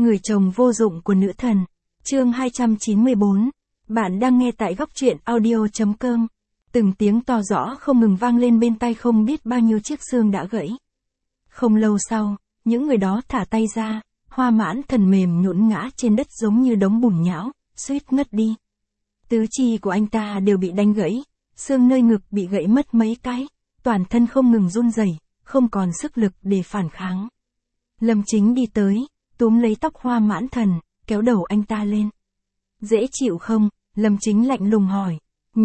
Người chồng vô dụng của nữ thần. Chương 294. Bạn đang nghe tại góc truyện audio.com. Từng tiếng to rõ không ngừng vang lên bên tai, không biết bao nhiêu chiếc xương đã gãy. Không lâu sau, những người đó thả tay ra, Hoa Mãn Thần mềm nhũn ngã trên đất giống như đống bùn nhão, suýt ngất đi. Tứ chi của anh ta đều bị đánh gãy, xương nơi ngực bị gãy mất mấy cái, toàn thân không ngừng run rẩy, không còn sức lực để phản kháng. Lâm Chính đi tới, túm lấy tóc Hoa Mãn Thần, kéo đầu anh ta lên. Dễ chịu không? Lâm Chính lạnh lùng hỏi.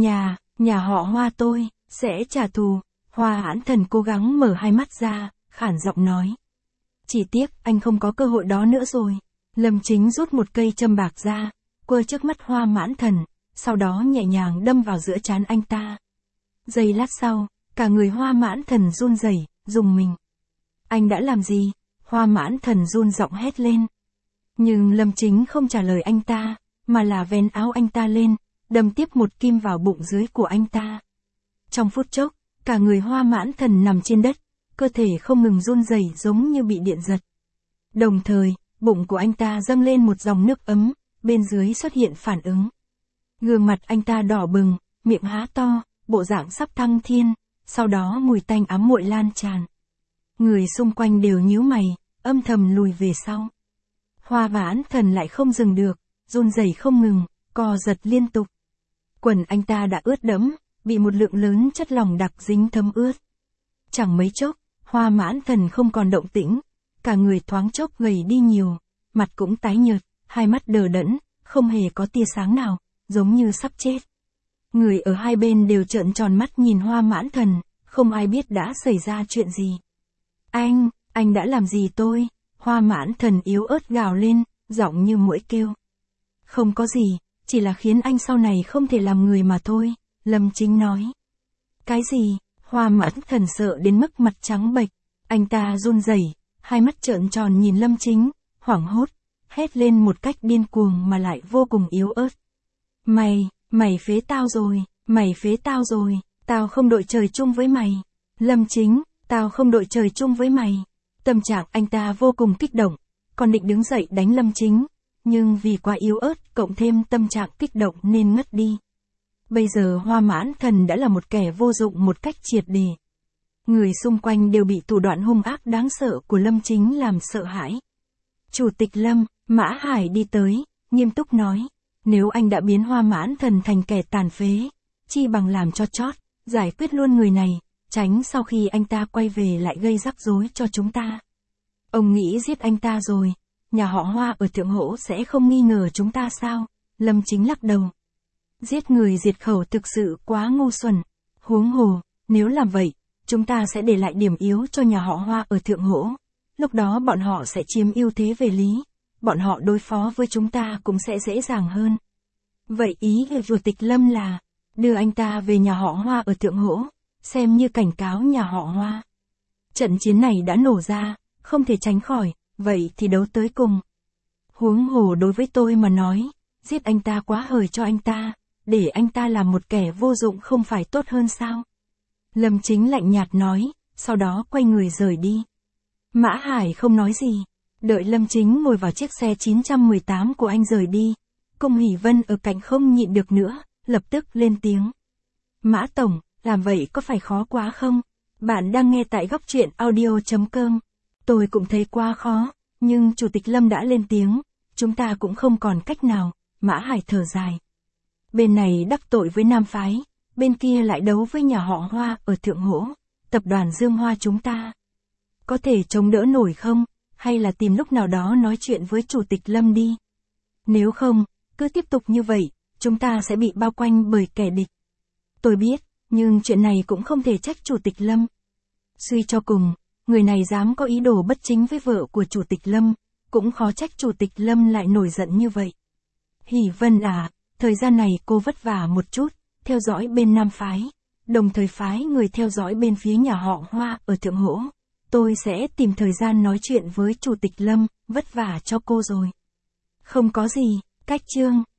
Nhà họ Hoa tôi, sẽ trả thù. Hoa Mãn Thần cố gắng mở hai mắt ra, khản giọng nói. Chỉ tiếc anh không có cơ hội đó nữa rồi. Lâm Chính rút một cây châm bạc ra, quơ trước mắt Hoa Mãn Thần, sau đó nhẹ nhàng đâm vào giữa trán anh ta. Giây lát sau, cả người Hoa Mãn Thần run rẩy, rùng mình. Anh đã làm gì? Hoa Mãn Thần run giọng hét lên. Nhưng Lâm Chính không trả lời anh ta, mà là vén áo anh ta lên, đâm tiếp một kim vào bụng dưới của anh ta. Trong phút chốc, cả người Hoa Mãn Thần nằm trên đất, cơ thể không ngừng run rẩy giống như bị điện giật. Đồng thời, bụng của anh ta dâng lên một dòng nước ấm, bên dưới xuất hiện phản ứng. Gương mặt anh ta đỏ bừng, miệng há to, bộ dạng sắp thăng thiên, sau đó mùi tanh ám muội lan tràn. Người xung quanh đều nhíu mày, âm thầm lùi về sau. Hoa Mãn Thần lại không dừng được, run rẩy không ngừng, co giật liên tục. Quần anh ta đã ướt đẫm, bị một lượng lớn chất lỏng đặc dính thấm ướt. Chẳng mấy chốc, Hoa Mãn Thần không còn động tĩnh, cả người thoáng chốc gầy đi nhiều, mặt cũng tái nhợt, hai mắt đờ đẫn, không hề có tia sáng nào, giống như sắp chết. Người ở hai bên đều trợn tròn mắt nhìn Hoa Mãn Thần, không ai biết đã xảy ra chuyện gì. Anh đã làm gì tôi? Hoa Mãn Thần yếu ớt gào lên, giọng như muỗi kêu. Không có gì, chỉ là khiến anh sau này không thể làm người mà thôi, Lâm Chính nói. Cái gì? Hoa Mãn Thần sợ đến mức mặt trắng bệch, anh ta run rẩy, hai mắt trợn tròn nhìn Lâm Chính, hoảng hốt, hét lên một cách điên cuồng mà lại vô cùng yếu ớt. Mày phế tao rồi, tao không đội trời chung với mày. Lâm Chính, tao không đội trời chung với mày. Tâm trạng anh ta vô cùng kích động, còn định đứng dậy đánh Lâm Chính, nhưng vì quá yếu ớt cộng thêm tâm trạng kích động nên ngất đi. Bây giờ Hoa Mãn Thần đã là một kẻ vô dụng một cách triệt để. Người xung quanh đều bị thủ đoạn hung ác đáng sợ của Lâm Chính làm sợ hãi. Chủ tịch Lâm, Mã Hải đi tới, nghiêm túc nói, nếu anh đã biến Hoa Mãn Thần thành kẻ tàn phế, chi bằng làm cho chót, giải quyết luôn người này, tránh sau khi anh ta quay về lại gây rắc rối cho chúng ta. Ông nghĩ giết anh ta rồi, nhà họ Hoa ở Thượng Hỗ sẽ không nghi ngờ chúng ta sao? Lâm Chính lắc đầu. Giết người diệt khẩu thực sự quá ngu xuẩn. Huống hồ, nếu làm vậy, chúng ta sẽ để lại điểm yếu cho nhà họ Hoa ở Thượng Hỗ. Lúc đó bọn họ sẽ chiếm ưu thế về lý. Bọn họ đối phó với chúng ta cũng sẽ dễ dàng hơn. Vậy ý của Chủ tịch Lâm là, đưa anh ta về nhà họ Hoa ở Thượng Hỗ, xem như cảnh cáo nhà họ Hoa. Trận chiến này đã nổ ra, không thể tránh khỏi, vậy thì đấu tới cùng. Huống hồ đối với tôi mà nói, giết anh ta quá hời cho anh ta, để anh ta làm một kẻ vô dụng không phải tốt hơn sao? Lâm Chính lạnh nhạt nói, sau đó quay người rời đi. Mã Hải không nói gì, đợi Lâm Chính ngồi vào chiếc xe 918 của anh rời đi. Cung Hỷ Vân ở cạnh không nhịn được nữa, lập tức lên tiếng. Mã Tổng, làm vậy có phải khó quá không? Bạn đang nghe tại góc truyện audio.com. Tôi cũng thấy quá khó, nhưng Chủ tịch Lâm đã lên tiếng, chúng ta cũng không còn cách nào, Mã Hải thở dài. Bên này đắc tội với Nam Phái, bên kia lại đấu với nhà họ Hoa ở Thượng Hỗ, tập đoàn Dương Hoa chúng ta. Có thể chống đỡ nổi không, hay là tìm lúc nào đó nói chuyện với Chủ tịch Lâm đi. Nếu không, cứ tiếp tục như vậy, chúng ta sẽ bị bao quanh bởi kẻ địch. Tôi biết, nhưng chuyện này cũng không thể trách Chủ tịch Lâm. Suy cho cùng, người này dám có ý đồ bất chính với vợ của Chủ tịch Lâm, cũng khó trách Chủ tịch Lâm lại nổi giận như vậy. Hỷ Vân à, thời gian này cô vất vả một chút, theo dõi bên Nam Phái, đồng thời phái người theo dõi bên phía nhà họ Hoa ở Thượng Hỗ. Tôi sẽ tìm thời gian nói chuyện với Chủ tịch Lâm, vất vả cho cô rồi. Không có gì, cách chương.